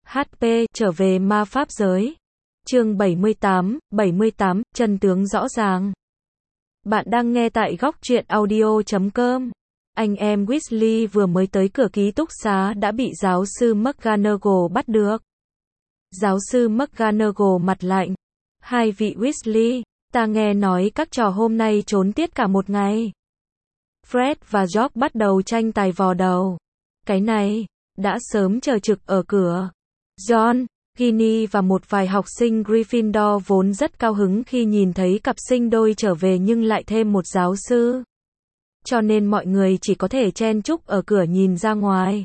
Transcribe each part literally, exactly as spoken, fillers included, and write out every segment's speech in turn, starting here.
hát pê, trở về ma pháp giới. Chương bảy mươi tám, bảy mươi tám, chân tướng rõ ràng. Bạn đang nghe tại góc truyện audio chấm com. Anh em Weasley vừa mới tới cửa ký túc xá đã bị giáo sư McGonagall bắt được. Giáo sư McGonagall mặt lạnh. Hai vị Weasley, ta nghe nói các trò hôm nay trốn tiết cả một ngày. Fred và George bắt đầu tranh tài vò đầu. Cái này, đã sớm chờ trực ở cửa. John, Ginny và một vài học sinh Gryffindor vốn rất cao hứng khi nhìn thấy cặp sinh đôi trở về nhưng lại thêm một giáo sư. Cho nên mọi người chỉ có thể chen chúc ở cửa nhìn ra ngoài.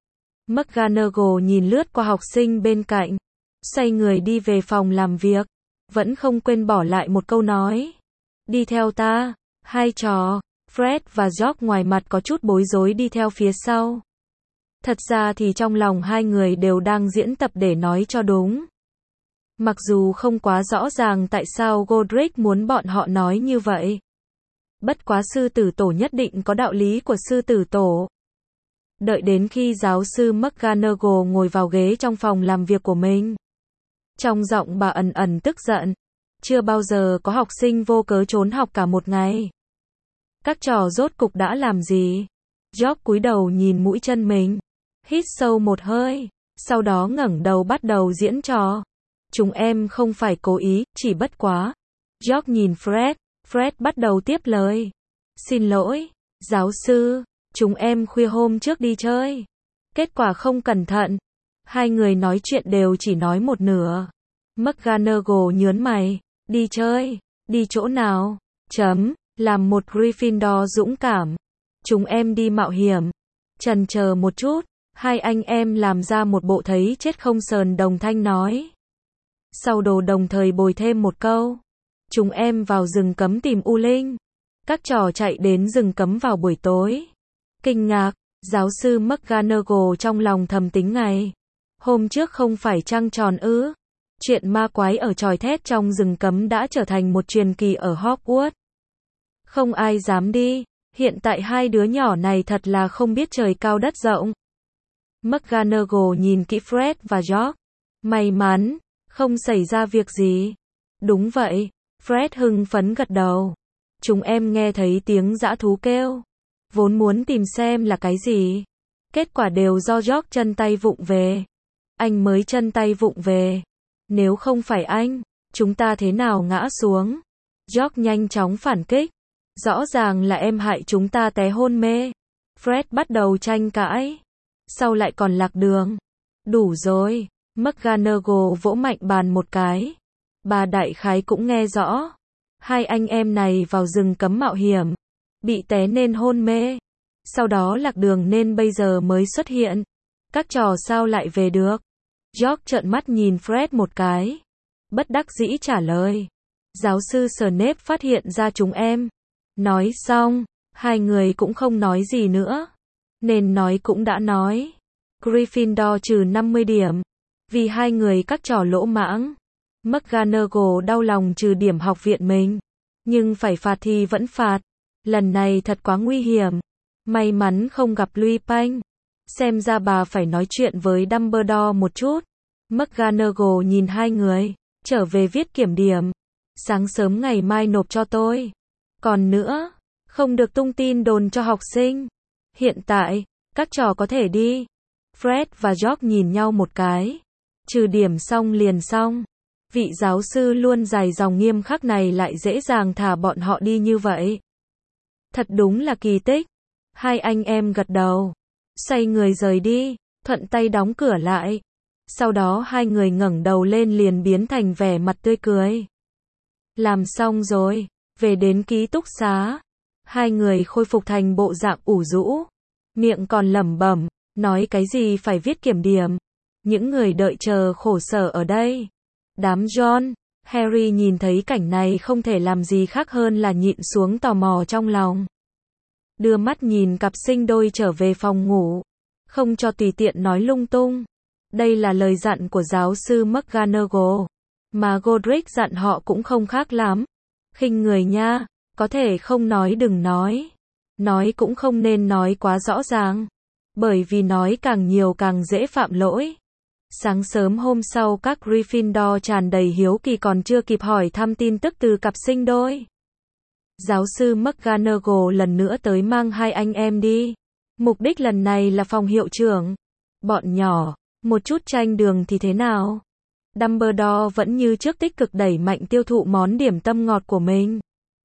McGonagall nhìn lướt qua học sinh bên cạnh, xoay người đi về phòng làm việc, vẫn không quên bỏ lại một câu nói. Đi theo ta, hai trò. Fred và George ngoài mặt có chút bối rối đi theo phía sau. Thật ra thì trong lòng hai người đều đang diễn tập để nói cho đúng. Mặc dù không quá rõ ràng tại sao Godric muốn bọn họ nói như vậy. Bất quá sư tử tổ nhất định có đạo lý của sư tử tổ. Đợi đến khi giáo sư McGonagall ngồi vào ghế trong phòng làm việc của mình. Trong giọng bà ẩn ẩn tức giận. Chưa bao giờ có học sinh vô cớ trốn học cả một ngày. Các trò rốt cục đã làm gì? George cúi đầu nhìn mũi chân mình. Hít sâu một hơi. Sau đó ngẩng đầu bắt đầu diễn trò. Chúng em không phải cố ý, chỉ bất quá. George nhìn Fred. Fred bắt đầu tiếp lời. Xin lỗi, giáo sư. Chúng em khuya hôm trước đi chơi. Kết quả không cẩn thận. Hai người nói chuyện đều chỉ nói một nửa. McGonagall nhớn mày. Đi chơi? Đi chỗ nào? Chấm. Làm một Gryffindor dũng cảm. Chúng em đi mạo hiểm. Chần chờ một chút. Hai anh em làm ra một bộ thấy chết không sờn đồng thanh nói. Sau đồ đồng thời bồi thêm một câu. Chúng em vào rừng cấm tìm U Linh. Các trò chạy đến rừng cấm vào buổi tối. Kinh ngạc, giáo sư McGonagall trong lòng thầm tính ngày. Hôm trước không phải trăng tròn ư. Chuyện ma quái ở tròi thét trong rừng cấm đã trở thành một truyền kỳ ở Hogwarts. Không ai dám đi. Hiện tại hai đứa nhỏ này thật là không biết trời cao đất rộng. McGonagall nhìn kỹ Fred và George. May mắn, không xảy ra việc gì. Đúng vậy, Fred hưng phấn gật đầu. Chúng em nghe thấy tiếng dã thú kêu. Vốn muốn tìm xem là cái gì. Kết quả đều do George chân tay vụng về. Anh mới chân tay vụng về. Nếu không phải anh, chúng ta thế nào ngã xuống? George nhanh chóng phản kích. Rõ ràng là em hại chúng ta té hôn mê. Fred bắt đầu tranh cãi. Sau lại còn lạc đường. Đủ rồi. McGonagall vỗ mạnh bàn một cái. Bà đại khái cũng nghe rõ. Hai anh em này vào rừng cấm mạo hiểm. Bị té nên hôn mê. Sau đó lạc đường nên bây giờ mới xuất hiện. Các trò sao lại về được? George trợn mắt nhìn Fred một cái. Bất đắc dĩ trả lời. Giáo sư Snape phát hiện ra chúng em. Nói xong, hai người cũng không nói gì nữa. Nên nói cũng đã nói. Gryffindor trừ năm mươi điểm. Vì hai người các trò lỗ mãng. McGonagall đau lòng trừ điểm học viện mình. Nhưng phải phạt thì vẫn phạt. Lần này thật quá nguy hiểm. May mắn không gặp Lupin. Xem ra bà phải nói chuyện với Dumbledore một chút. McGonagall nhìn hai người. Trở về viết kiểm điểm. Sáng sớm ngày mai nộp cho tôi. Còn nữa, không được tung tin đồn cho học sinh. Hiện tại, các trò có thể đi. Fred và George nhìn nhau một cái. Trừ điểm xong liền xong. Vị giáo sư luôn dài dòng nghiêm khắc này lại dễ dàng thả bọn họ đi như vậy. Thật đúng là kỳ tích. Hai anh em gật đầu. Xoay người rời đi, thuận tay đóng cửa lại. Sau đó hai người ngẩng đầu lên liền biến thành vẻ mặt tươi cười. Làm xong rồi. Về đến ký túc xá, hai người khôi phục thành bộ dạng ủ rũ, miệng còn lẩm bẩm, nói cái gì phải viết kiểm điểm. Những người đợi chờ khổ sở ở đây. Đám John, Harry nhìn thấy cảnh này không thể làm gì khác hơn là nhịn xuống tò mò trong lòng. Đưa mắt nhìn cặp sinh đôi trở về phòng ngủ, không cho tùy tiện nói lung tung. Đây là lời dặn của giáo sư McGonagall, mà Godric dặn họ cũng không khác lắm. Khinh người nha, có thể không nói đừng nói. Nói cũng không nên nói quá rõ ràng. Bởi vì nói càng nhiều càng dễ phạm lỗi. Sáng sớm hôm sau các Gryffindor tràn đầy hiếu kỳ còn chưa kịp hỏi thăm tin tức từ cặp sinh đôi. Giáo sư McGonagall lần nữa tới mang hai anh em đi. Mục đích lần này là phòng hiệu trưởng. Bọn nhỏ, một chút tranh đường thì thế nào? Dumbledore vẫn như trước tích cực đẩy mạnh tiêu thụ món điểm tâm ngọt của mình.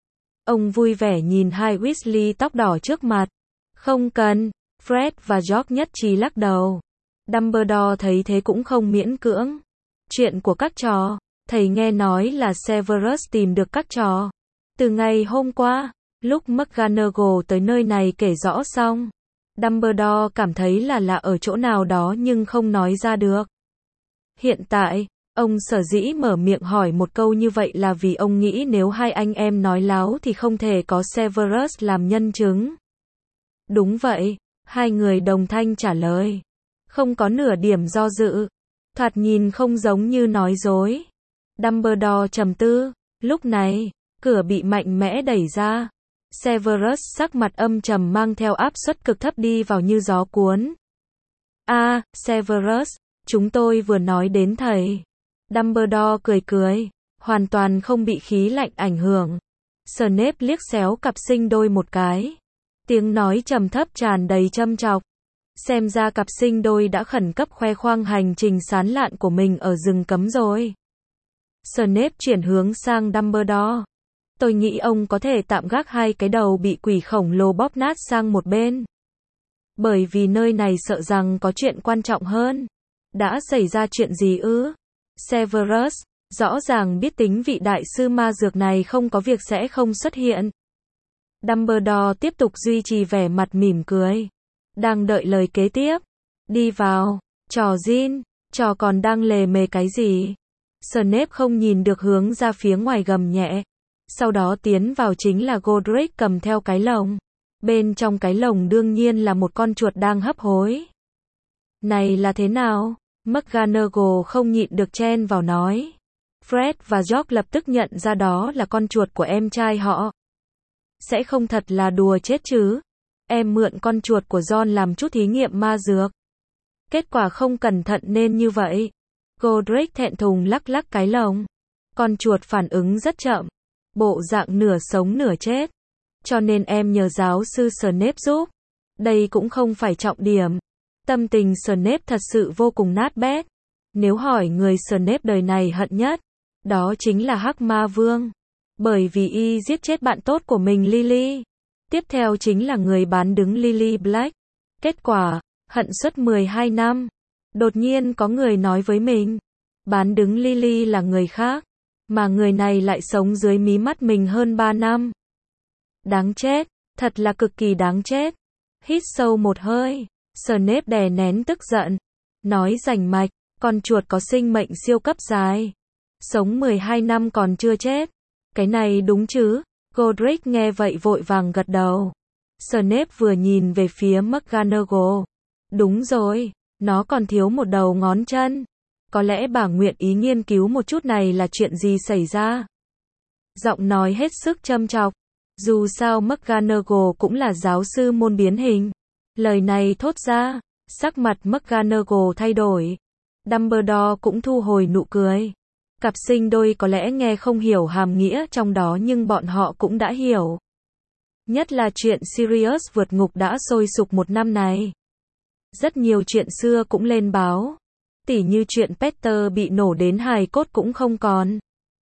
Ông vui vẻ nhìn hai Weasley tóc đỏ trước mặt. Không cần, Fred và George nhất trí lắc đầu. Dumbledore thấy thế cũng không miễn cưỡng. Chuyện của các trò, thầy nghe nói là Severus tìm được các trò. Từ ngày hôm qua, lúc McGonagall tới nơi này kể rõ xong, Dumbledore cảm thấy là lạ ở chỗ nào đó nhưng không nói ra được. Hiện tại, ông sở dĩ mở miệng hỏi một câu như vậy là vì ông nghĩ nếu hai anh em nói láo thì không thể có Severus làm nhân chứng. Đúng vậy, hai người đồng thanh trả lời. Không có nửa điểm do dự. Thoạt nhìn không giống như nói dối. Dumbledore trầm tư. Lúc này, cửa bị mạnh mẽ đẩy ra. Severus sắc mặt âm trầm mang theo áp suất cực thấp đi vào như gió cuốn. A, à, Severus, chúng tôi vừa nói đến thầy. Dumbledore cười cười, hoàn toàn không bị khí lạnh ảnh hưởng. Snape liếc xéo cặp sinh đôi một cái. Tiếng nói trầm thấp tràn đầy châm chọc. Xem ra cặp sinh đôi đã khẩn cấp khoe khoang hành trình sán lạn của mình ở rừng cấm rồi. Snape chuyển hướng sang Dumbledore. Tôi nghĩ ông có thể tạm gác hai cái đầu bị quỷ khổng lồ bóp nát sang một bên. Bởi vì nơi này sợ rằng có chuyện quan trọng hơn. Đã xảy ra chuyện gì ư? Severus, rõ ràng biết tính vị đại sư ma dược này không có việc sẽ không xuất hiện. Dumbledore tiếp tục duy trì vẻ mặt mỉm cười. Đang đợi lời kế tiếp. Đi vào. Trò Jean, trò còn đang lề mề cái gì? Snape không nhìn được hướng ra phía ngoài gầm nhẹ. Sau đó tiến vào chính là Godric cầm theo cái lồng. Bên trong cái lồng đương nhiên là một con chuột đang hấp hối. Này là thế nào? McGonagall không nhịn được chen vào nói. Fred và George lập tức nhận ra đó là con chuột của em trai họ. Sẽ không thật là đùa chết chứ? Em mượn con chuột của John làm chút thí nghiệm ma dược. Kết quả không cẩn thận nên như vậy. Godric thẹn thùng lắc lắc cái lồng. Con chuột phản ứng rất chậm. Bộ dạng nửa sống nửa chết. Cho nên em nhờ giáo sư Snape giúp. Đây cũng không phải trọng điểm. Tâm tình Snape thật sự vô cùng nát bét. Nếu hỏi người Snape đời này hận nhất, đó chính là Hắc Ma Vương. Bởi vì y giết chết bạn tốt của mình Lily. Tiếp theo chính là người bán đứng Lily Black. Kết quả, hận suốt mười hai năm. Đột nhiên có người nói với mình, bán đứng Lily là người khác, mà người này lại sống dưới mí mắt mình hơn ba năm. Đáng chết, thật là cực kỳ đáng chết. Hít sâu một hơi, Snape đè nén tức giận, nói rành mạch, con chuột có sinh mệnh siêu cấp dài. Sống mười hai năm còn chưa chết. Cái này đúng chứ? Godric nghe vậy vội vàng gật đầu. Snape vừa nhìn về phía McGonagall. Đúng rồi, nó còn thiếu một đầu ngón chân. Có lẽ bà nguyện ý nghiên cứu một chút này là chuyện gì xảy ra. Giọng nói hết sức châm chọc. Dù sao McGonagall cũng là giáo sư môn biến hình. Lời này thốt ra, sắc mặt McGonagall thay đổi. Dumbledore cũng thu hồi nụ cười. Cặp sinh đôi có lẽ nghe không hiểu hàm nghĩa trong đó nhưng bọn họ cũng đã hiểu. Nhất là chuyện Sirius vượt ngục đã sôi sục một năm này. Rất nhiều chuyện xưa cũng lên báo. Tỉ như chuyện Peter bị nổ đến hài cốt cũng không còn.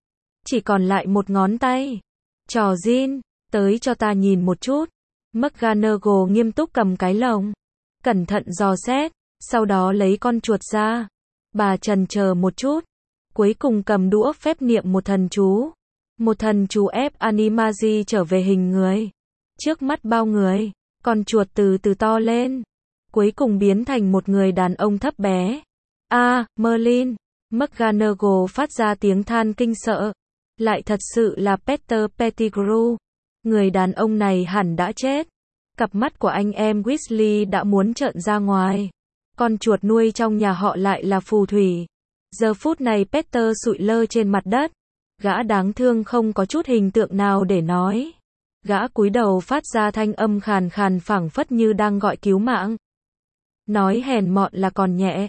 Chỉ còn lại một ngón tay. Trò Jean, tới cho ta nhìn một chút. McGonagall nghiêm túc cầm cái lồng. Cẩn thận dò xét. Sau đó lấy con chuột ra. Bà chần chờ một chút. Cuối cùng cầm đũa phép niệm một thần chú. Một thần chú ép Animagi trở về hình người. Trước mắt bao người, con chuột từ từ to lên. Cuối cùng biến thành một người đàn ông thấp bé. A, à, Merlin. McGonagall phát ra tiếng than kinh sợ. Lại thật sự là Peter Pettigrew. Người đàn ông này hẳn đã chết. Cặp mắt của anh em Weasley đã muốn trợn ra ngoài. Con chuột nuôi trong nhà họ lại là phù thủy. Giờ phút này Peter sụi lơ trên mặt đất. Gã đáng thương không có chút hình tượng nào để nói. Gã cúi đầu phát ra thanh âm khàn khàn phảng phất như đang gọi cứu mạng. Nói hèn mọn là còn nhẹ.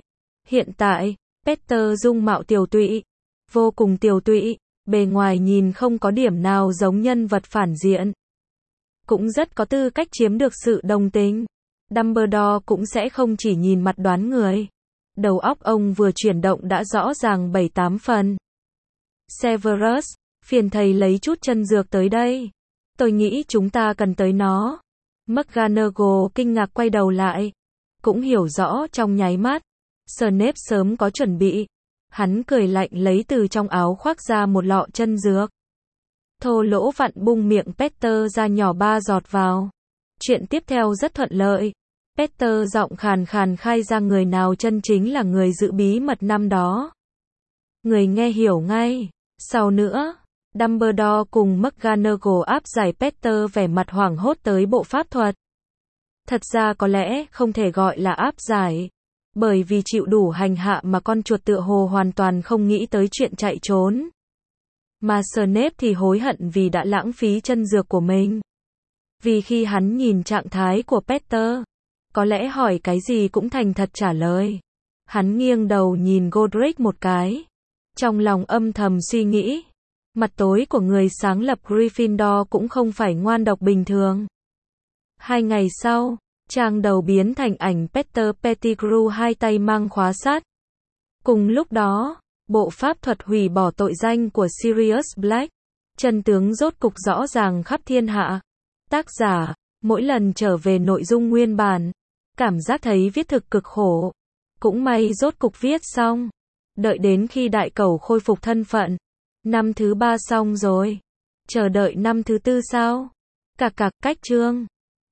Hiện tại, Peter dung mạo tiều tụy, vô cùng tiều tụy, bề ngoài nhìn không có điểm nào giống nhân vật phản diện. Cũng rất có tư cách chiếm được sự đồng tình. Dumbledore cũng sẽ không chỉ nhìn mặt đoán người. Đầu óc ông vừa chuyển động đã rõ ràng bảy tám phần. Severus, phiền thầy lấy chút chân dược tới đây. Tôi nghĩ chúng ta cần tới nó. McGonagall kinh ngạc quay đầu lại. Cũng hiểu rõ trong nháy mắt. Snape sớm có chuẩn bị. Hắn cười lạnh lấy từ trong áo khoác ra một lọ chân dược. Thô lỗ vặn bung miệng Peter ra nhỏ ba giọt vào. Chuyện tiếp theo rất thuận lợi. Peter giọng khàn khàn khai ra người nào chân chính là người giữ bí mật năm đó. Người nghe hiểu ngay. Sau nữa, Dumbledore cùng McGonagall áp giải Peter vẻ mặt hoảng hốt tới bộ pháp thuật. Thật ra có lẽ không thể gọi là áp giải. Bởi vì chịu đủ hành hạ mà con chuột tựa hồ hoàn toàn không nghĩ tới chuyện chạy trốn. Mà Snape thì hối hận vì đã lãng phí chân dược của mình. Vì khi hắn nhìn trạng thái của Peter, có lẽ hỏi cái gì cũng thành thật trả lời. Hắn nghiêng đầu nhìn Godric một cái. Trong lòng âm thầm suy nghĩ. Mặt tối của người sáng lập Gryffindor cũng không phải ngoan độc bình thường. Hai ngày sau, trang đầu biến thành ảnh Peter Pettigrew hai tay mang khóa sắt. Cùng lúc đó, bộ pháp thuật hủy bỏ tội danh của Sirius Black. Chân tướng rốt cục rõ ràng khắp thiên hạ. Tác giả, mỗi lần trở về nội dung nguyên bản, cảm giác thấy viết thực cực khổ. Cũng may rốt cục viết xong. Đợi đến khi đại cẩu khôi phục thân phận. Năm thứ ba xong rồi. Chờ đợi năm thứ tư sao? Cạc cạc cách chương.